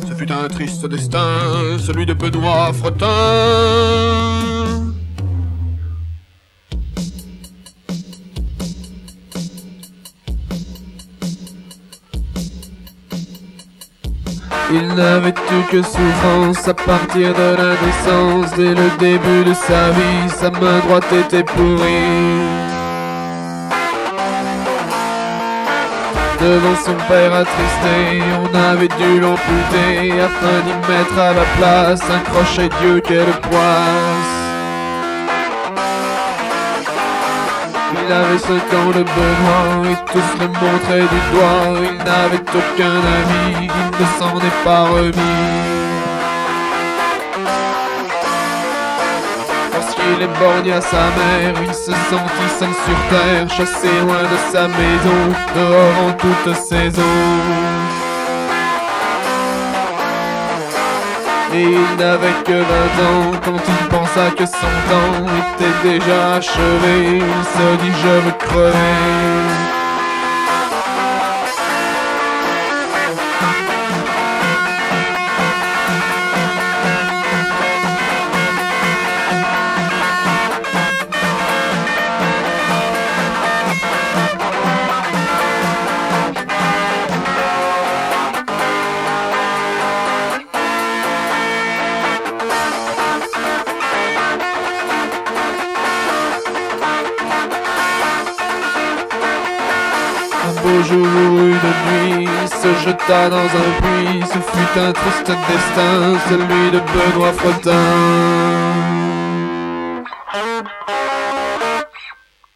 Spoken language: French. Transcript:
Ce fut un triste destin, celui de Benoît Fretin. Il n'avait eu que souffrance à partir de la naissance. Dès le début de sa vie, sa main droite était pourrie. Devant son père attristé, on avait dû l'amputer afin d'y mettre à la place un crochet. Dieu, quelle poisse! Il avait 5 ans de Benoît et tous le montraient du doigt. Il n'avait aucun ami, il ne s'en est pas remis. Lorsqu'il est borgné à sa mère, il se sentit seul sur terre, chassé loin de sa maison, dehors en toute saison. Et il n'avait que 20 ans quand il pensa que son temps était déjà achevé. Il se dit je veux crever. Un beau jour ou une nuit, il se jeta dans un puits. Ce fut un triste destin, celui de Benoît Fretin.